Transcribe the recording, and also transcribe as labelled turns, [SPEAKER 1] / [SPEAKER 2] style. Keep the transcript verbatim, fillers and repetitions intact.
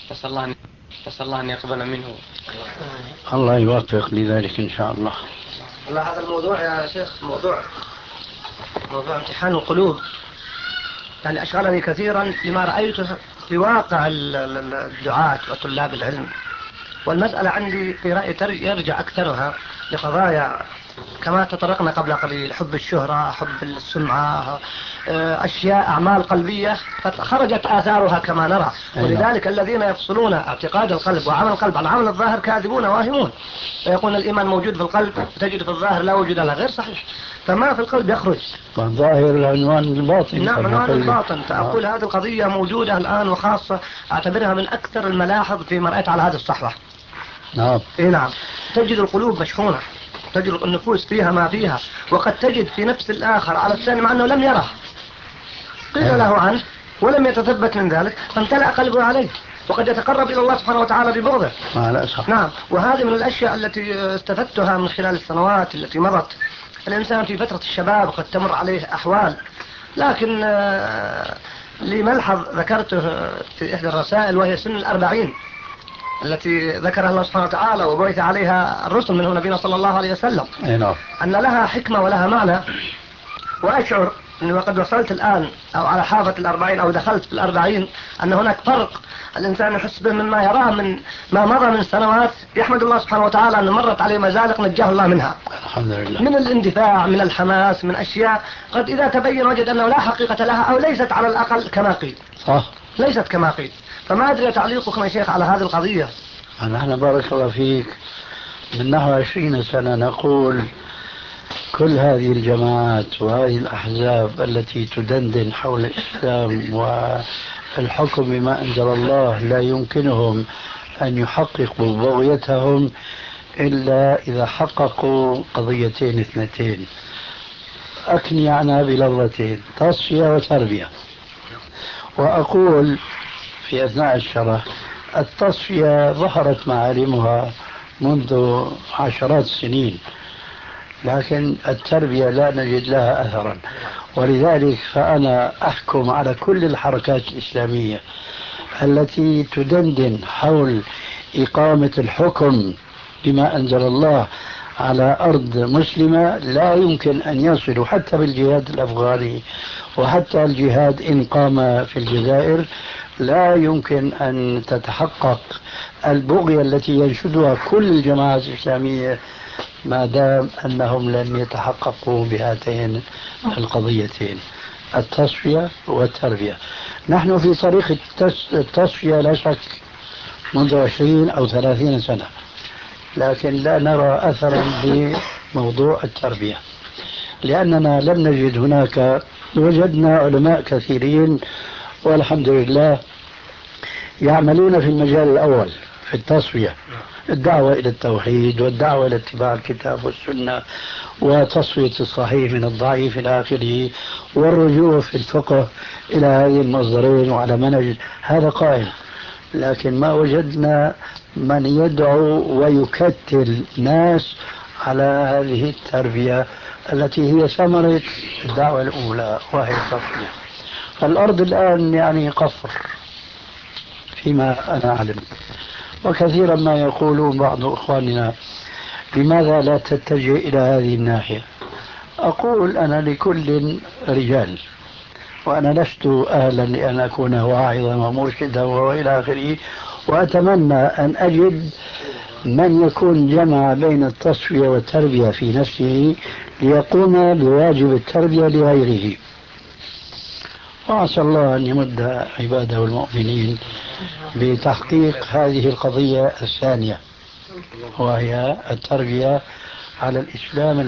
[SPEAKER 1] نسأل الله نسأل الله أن يقبل منه.
[SPEAKER 2] الله يوفق لذلك إن شاء الله.
[SPEAKER 3] الله هذا الموضوع يا شيخ موضوع موضوع امتحان القلوب، يعني أشغلني كثيرا لما رأيته في واقع الدعاة وطلاب العلم، والمسألة عندي في رأيي يرجع أكثرها لقضايا كما تطرقنا قبل قليل، حب الشهرة، حب السمعة، أشياء أعمال قلبية قد خرجت آثارها كما نرى. ولذلك الذين يفصلون اعتقاد القلب وعمل القلب عن عمل الظاهر كاذبون واهمون، فيقول الإيمان موجود في القلب وتجد في الظاهر لا وجود له، غير صحيح. فما في القلب يخرج،
[SPEAKER 2] والظاهر العنوان الباطن.
[SPEAKER 3] نعم عنوان الباطن. فأقول هذه القضية موجودة الآن، وخاصة أعتبرها من أكثر الملاحظ فيما رأيت على هذه الصحوة.
[SPEAKER 2] نعم.
[SPEAKER 3] إيه نعم. تجد القلوب مشحونة، تجد النفوس فيها ما فيها، وقد تجد في نفس الآخر على الثاني مع أنه لم يره، قيل له عنه ولم يتثبت من ذلك فامتلأ قلبه عليه، وقد يتقرب إلى الله سبحانه وتعالى ببغضه. نعم. وهذه من الأشياء التي استفدتها من خلال السنوات التي مضت. الإنسان في فترة الشباب قد تمر عليه أحوال، لكن لي ملحظ ذكرته في إحدى الرسائل، وهي سن الأربعين التي ذكرها الله سبحانه وتعالى وبعث عليها الرسل منه نبينا صلى الله عليه وسلم، أن لها حكمة ولها معنى. وأشعر أني وقد وصلت الآن أو على حافة الأربعين أو دخلت في الأربعين أن هناك فرق الإنسان يحس به مما يراه من ما مضى من سنوات. يحمد الله سبحانه وتعالى أن مرت عليه مزالق نجاه الله منها،
[SPEAKER 2] الحمد لله،
[SPEAKER 3] من الاندفاع، من الحماس، من أشياء قد إذا تبين وجد أنه لا حقيقة لها أو ليست على الأقل كما قيل.
[SPEAKER 2] صح،
[SPEAKER 3] ليست كما قيل. فما أدري تعليقكم يا شيخ على هذه القضية.
[SPEAKER 2] نحن بارك الله فيك من نحو عشرين سنة نقول كل هذه الجماعات وهذه الأحزاب التي تدندن حول الإسلام والحكم بما أنزل الله لا يمكنهم أن يحققوا بغيتهم إلا إذا حققوا قضيتين اثنتين أكني عنها بلغتين: تصفية وتربية. وأقول في أثناء الشرح التصفية ظهرت معالمها منذ عشرات السنين، لكن التربية لا نجد لها أثرا. ولذلك فأنا أحكم على كل الحركات الإسلامية التي تدندن حول إقامة الحكم بما أنزل الله على أرض مسلمة لا يمكن أن يصلوا، حتى بالجهاد الأفغاني وحتى الجهاد إن قام في الجزائر لا يمكن أن تتحقق البغية التي ينشدها كل الجماعات الإسلامية ما دام أنهم لم يتحققوا بهاتين القضيتين: التصفية والتربية. نحن في طريق التصفية لا شك منذ عشرين أو ثلاثين سنة، لكن لا نرى أثرا بموضوع التربية، لأننا لم نجد هناك. وجدنا علماء كثيرين والحمد لله يعملون في المجال الأول في التصفية، الدعوة إلى التوحيد والدعوة إلى اتباع الكتاب والسنة وتصفية الصحيح من الضعيف إلى آخره، والرجوع في الفقه إلى هذه المصدرين وعلى منهج هذا قائم. لكن ما وجدنا من يدعو ويكتل ناس على هذه التربية التي هي ثمرة الدعوة الأولى وهي التصفية. الأرض الآن يعني قفر فيما أنا أعلم. وكثيرا ما يقولون بعض إخواننا: لماذا لا تتجه إلى هذه الناحية؟ أقول: أنا لكل رجال، وأنا لست أهلا لأن أكون واعظا ومرشدا وإلى آخره، وأتمنى أن أجد من يكون جمع بين التصفية والتربية في نفسه ليقوم بواجب التربية لغيره. وعسى الله أن يمد عباده المؤمنين بتحقيق هذه القضية الثانية، وهي التربية على الإسلام.